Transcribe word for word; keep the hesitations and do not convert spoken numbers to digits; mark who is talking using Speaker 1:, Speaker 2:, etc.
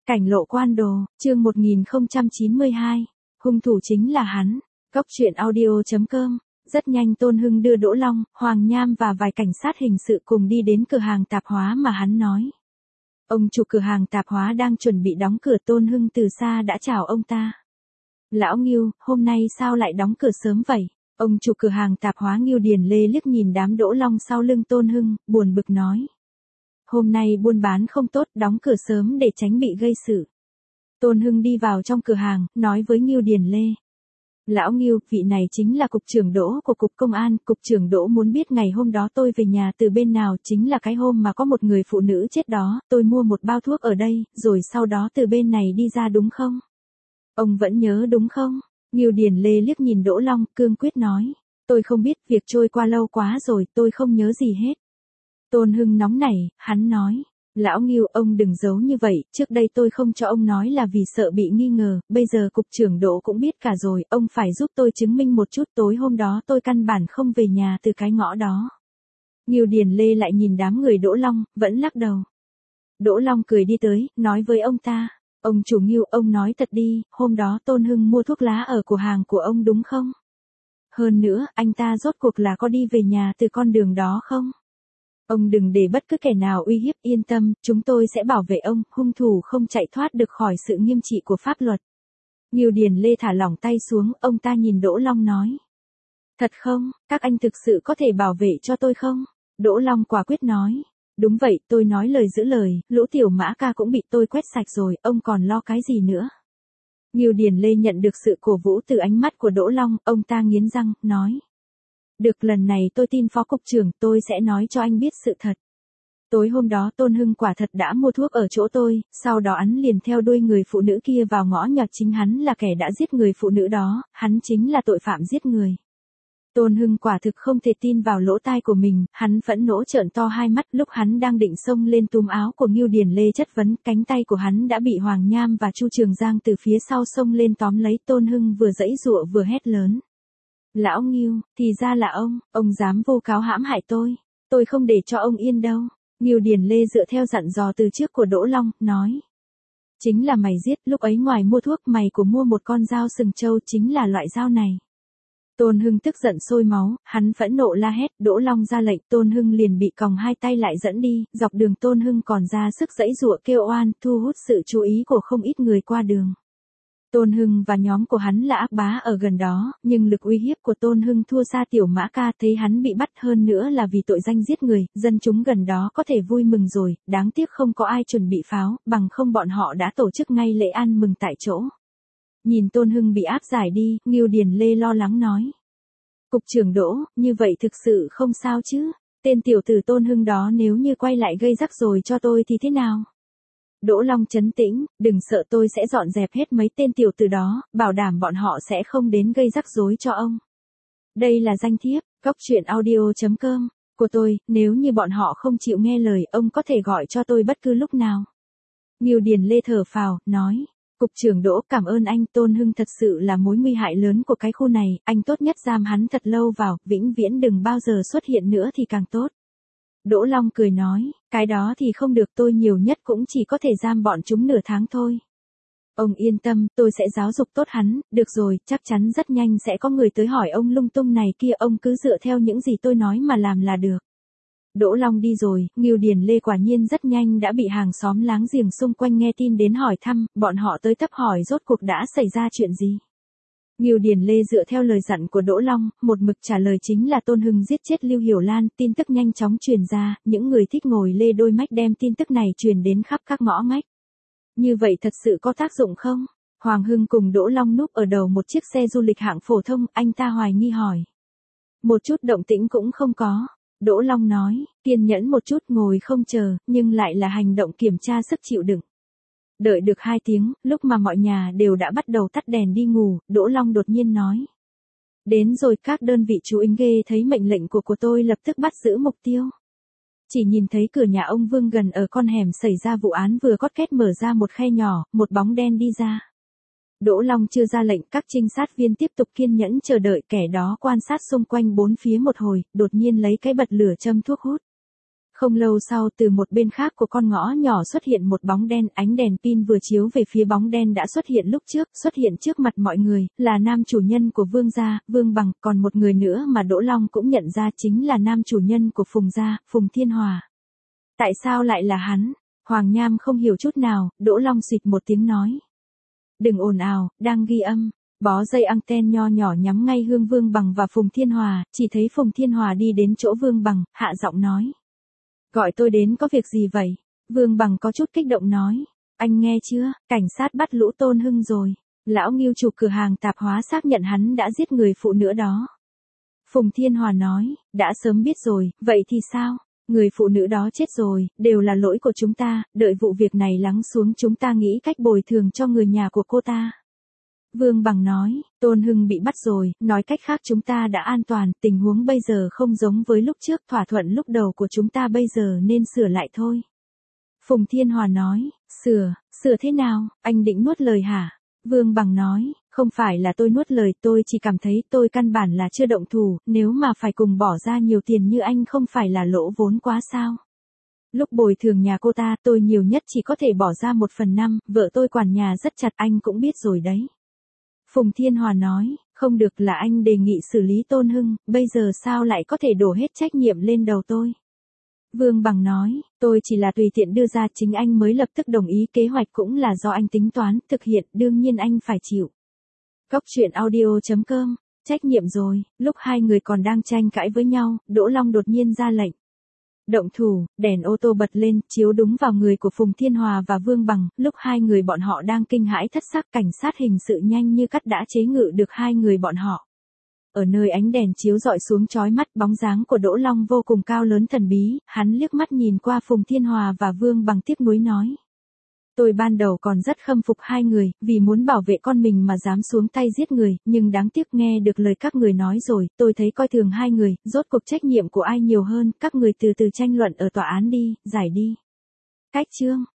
Speaker 1: Cảnh lộ quan đồ, chương một nghìn không trăm chín mươi hai. Hung thủ chính là hắn. Cốc truyện audio chấm com. Rất nhanh Tôn Hưng đưa Đỗ Long, Hoàng Nham và vài cảnh sát hình sự cùng đi đến cửa hàng tạp hóa mà hắn nói. Ông chủ cửa hàng tạp hóa đang chuẩn bị đóng cửa. Tôn Hưng từ xa đã chào ông ta. Lão Ngưu, hôm nay sao lại đóng cửa sớm vậy? Ông chủ cửa hàng tạp hóa Ngưu Điền Lê liếc nhìn đám Đỗ Long sau lưng Tôn Hưng, buồn bực nói. Hôm nay buôn bán không tốt, đóng cửa sớm để tránh bị gây sự. Tôn Hưng đi vào trong cửa hàng, nói với Ngưu Điền Lê. Lão Ngưu, vị này chính là cục trưởng Đỗ của cục công an. Cục trưởng Đỗ muốn biết ngày hôm đó tôi về nhà từ bên nào. Chính là cái hôm mà có một người phụ nữ chết đó. Tôi mua một bao thuốc ở đây, rồi sau đó từ bên này đi ra đúng không? Ông vẫn nhớ đúng không? Ngưu Điền Lê liếc nhìn Đỗ Long, cương quyết nói. Tôi không biết, việc trôi qua lâu quá rồi, tôi không nhớ gì hết. Tôn Hưng nóng nảy, hắn nói. Lão Ngưu, ông đừng giấu như vậy, trước đây tôi không cho ông nói là vì sợ bị nghi ngờ, bây giờ cục trưởng Đỗ cũng biết cả rồi, ông phải giúp tôi chứng minh một chút. Tối hôm đó tôi căn bản không về nhà từ cái ngõ đó. Ngưu Điền Lê lại nhìn đám người Đỗ Long, vẫn lắc đầu. Đỗ Long cười đi tới, nói với ông ta. Ông chủ Ngưu, ông nói thật đi, hôm đó Tôn Hưng mua thuốc lá ở cửa hàng của ông đúng không? Hơn nữa, anh ta rốt cuộc là có đi về nhà từ con đường đó không? Ông đừng để bất cứ kẻ nào uy hiếp, yên tâm, chúng tôi sẽ bảo vệ ông, hung thủ không chạy thoát được khỏi sự nghiêm trị của pháp luật. Ngưu Điền Lê thả lỏng tay xuống, ông ta nhìn Đỗ Long nói. Thật không, các anh thực sự có thể bảo vệ cho tôi không? Đỗ Long quả quyết nói. Đúng vậy, tôi nói lời giữ lời, lũ tiểu mã ca cũng bị tôi quét sạch rồi, ông còn lo cái gì nữa? Ngưu Điền Lê nhận được sự cổ vũ từ ánh mắt của Đỗ Long, ông ta nghiến răng, nói. Được, lần này tôi tin phó cục trưởng, tôi sẽ nói cho anh biết sự thật. Tối hôm đó Tôn Hưng quả thật đã mua thuốc ở chỗ tôi, sau đó hắn liền theo đuôi người phụ nữ kia vào ngõ nhỏ, chính hắn là kẻ đã giết người phụ nữ đó, hắn chính là tội phạm giết người. Tôn Hưng quả thực không thể tin vào lỗ tai của mình, hắn phẫn nộ trợn to hai mắt. Lúc hắn đang định xông lên túm áo của Ngưu Điền Lê chất vấn, cánh tay của hắn đã bị Hoàng Nham và Chu Trường Giang từ phía sau xông lên tóm lấy. Tôn Hưng vừa giãy giụa vừa hét lớn. Lão Ngưu, thì ra là ông, ông dám vô cáo hãm hại tôi, tôi không để cho ông yên đâu. Ngưu Điền Lê dựa theo dặn dò từ trước của Đỗ Long, nói. Chính là mày giết, lúc ấy ngoài mua thuốc mày của mua một con dao sừng trâu, chính là loại dao này. Tôn Hưng tức giận sôi máu, hắn phẫn nộ la hét. Đỗ Long ra lệnh, Tôn Hưng liền bị còng hai tay lại dẫn đi, dọc đường Tôn Hưng còn ra sức giãy giụa kêu oan, thu hút sự chú ý của không ít người qua đường. Tôn Hưng và nhóm của hắn là ác bá ở gần đó, nhưng lực uy hiếp của Tôn Hưng thua xa tiểu mã ca. Thấy hắn bị bắt, hơn nữa là vì tội danh giết người, dân chúng gần đó có thể vui mừng rồi, đáng tiếc không có ai chuẩn bị pháo, bằng không bọn họ đã tổ chức ngay lễ ăn mừng tại chỗ. Nhìn Tôn Hưng bị áp giải đi, Ngưu Điền Lê lo lắng nói. Cục trưởng Đỗ, như vậy thực sự không sao chứ? Tên tiểu tử Tôn Hưng đó nếu như quay lại gây rắc rối cho tôi thì thế nào? Đỗ Long trấn tĩnh, đừng sợ, tôi sẽ dọn dẹp hết mấy tên tiểu tử đó, bảo đảm bọn họ sẽ không đến gây rắc rối cho ông. Đây là danh thiếp, cốc truyện audio chấm com, của tôi, nếu như bọn họ không chịu nghe lời, ông có thể gọi cho tôi bất cứ lúc nào. Ngưu Điền Lê thở phào, nói. Cục trưởng Đỗ, cảm ơn anh. Tôn Hưng thật sự là mối nguy hại lớn của cái khu này, anh tốt nhất giam hắn thật lâu vào, vĩnh viễn đừng bao giờ xuất hiện nữa thì càng tốt. Đỗ Long cười nói, cái đó thì không được, tôi nhiều nhất cũng chỉ có thể giam bọn chúng nửa tháng thôi. Ông yên tâm, tôi sẽ giáo dục tốt hắn, được rồi, chắc chắn rất nhanh sẽ có người tới hỏi ông lung tung này kia, ông cứ dựa theo những gì tôi nói mà làm là được. Đỗ Long đi rồi, Ngưu Điền Lê quả nhiên rất nhanh đã bị hàng xóm láng giềng xung quanh nghe tin đến hỏi thăm, bọn họ tới tấp hỏi rốt cuộc đã xảy ra chuyện gì. Ngưu Điền Lê dựa theo lời dặn của Đỗ Long, một mực trả lời chính là Tôn Hưng giết chết Lưu Hiểu Lan. Tin tức nhanh chóng truyền ra, những người thích ngồi lê đôi mách đem tin tức này truyền đến khắp các ngõ ngách. Như vậy thật sự có tác dụng không? Hoàng Hưng cùng Đỗ Long núp ở đầu một chiếc xe du lịch hạng phổ thông, anh ta hoài nghi hỏi. Một chút động tĩnh cũng không có. Đỗ Long nói, kiên nhẫn một chút, ngồi không chờ, nhưng lại là hành động kiểm tra sức chịu đựng. Đợi được hai tiếng, lúc mà mọi nhà đều đã bắt đầu tắt đèn đi ngủ, Đỗ Long đột nhiên nói. Đến rồi, các đơn vị chú ý ghê thấy mệnh lệnh của của tôi lập tức bắt giữ mục tiêu. Chỉ nhìn thấy cửa nhà ông Vương gần ở con hẻm xảy ra vụ án vừa cót két mở ra một khe nhỏ, một bóng đen đi ra. Đỗ Long chưa ra lệnh, các trinh sát viên tiếp tục kiên nhẫn chờ đợi, kẻ đó quan sát xung quanh bốn phía một hồi, đột nhiên lấy cái bật lửa châm thuốc hút. Không lâu sau từ một bên khác của con ngõ nhỏ xuất hiện một bóng đen, ánh đèn pin vừa chiếu về phía bóng đen đã xuất hiện lúc trước, xuất hiện trước mặt mọi người, là nam chủ nhân của Vương gia, Vương Bằng, còn một người nữa mà Đỗ Long cũng nhận ra chính là nam chủ nhân của Phùng gia, Phùng Thiên Hòa. Tại sao lại là hắn? Hoàng Nham không hiểu chút nào, Đỗ Long xịt một tiếng nói. Đừng ồn ào, đang ghi âm. Bó dây anten nho nhỏ nhắm ngay hướng Vương Bằng và Phùng Thiên Hòa, chỉ thấy Phùng Thiên Hòa đi đến chỗ Vương Bằng, hạ giọng nói. Gọi tôi đến có việc gì vậy? Vương Bằng có chút kích động nói. Anh nghe chưa, cảnh sát bắt Lũ Tôn Hưng rồi. Lão Ngưu chủ cửa hàng tạp hóa xác nhận hắn đã giết người phụ nữ đó. Phùng Thiên Hòa nói, đã sớm biết rồi, vậy thì sao? Người phụ nữ đó chết rồi, đều là lỗi của chúng ta, đợi vụ việc này lắng xuống chúng ta nghĩ cách bồi thường cho người nhà của cô ta. Vương Bằng nói, Tôn Hưng bị bắt rồi, nói cách khác chúng ta đã an toàn, tình huống bây giờ không giống với lúc trước, thỏa thuận lúc đầu của chúng ta bây giờ nên sửa lại thôi. Phùng Thiên Hòa nói, sửa, sửa thế nào, anh định nuốt lời hả? Vương Bằng nói, không phải là tôi nuốt lời, tôi chỉ cảm thấy tôi căn bản là chưa động thủ, nếu mà phải cùng bỏ ra nhiều tiền như anh không phải là lỗ vốn quá sao? Lúc bồi thường nhà cô ta tôi nhiều nhất chỉ có thể bỏ ra một phần năm, vợ tôi quản nhà rất chặt anh cũng biết rồi đấy. Phùng Thiên Hòa nói, không được, là anh đề nghị xử lý Tôn Hưng, bây giờ sao lại có thể đổ hết trách nhiệm lên đầu tôi? Vương Bằng nói, tôi chỉ là tùy tiện đưa ra, chính anh mới lập tức đồng ý, kế hoạch cũng là do anh tính toán, thực hiện, đương nhiên anh phải chịu. Cóc truyện audio chấm com, trách nhiệm rồi. Lúc hai người còn đang tranh cãi với nhau, Đỗ Long đột nhiên ra lệnh. Động thủ, đèn ô tô bật lên, chiếu đúng vào người của Phùng Thiên Hòa và Vương Bằng, lúc hai người bọn họ đang kinh hãi thất sắc, cảnh sát hình sự nhanh như cắt đã chế ngự được hai người bọn họ. Ở nơi ánh đèn chiếu rọi xuống chói mắt, bóng dáng của Đỗ Long vô cùng cao lớn thần bí, hắn liếc mắt nhìn qua Phùng Thiên Hòa và Vương Bằng tiếc nuối nói. Tôi ban đầu còn rất khâm phục hai người, vì muốn bảo vệ con mình mà dám xuống tay giết người, nhưng đáng tiếc nghe được lời các người nói rồi, tôi thấy coi thường hai người, rốt cuộc trách nhiệm của ai nhiều hơn, các người từ từ tranh luận ở tòa án đi, giải đi. Cách chương.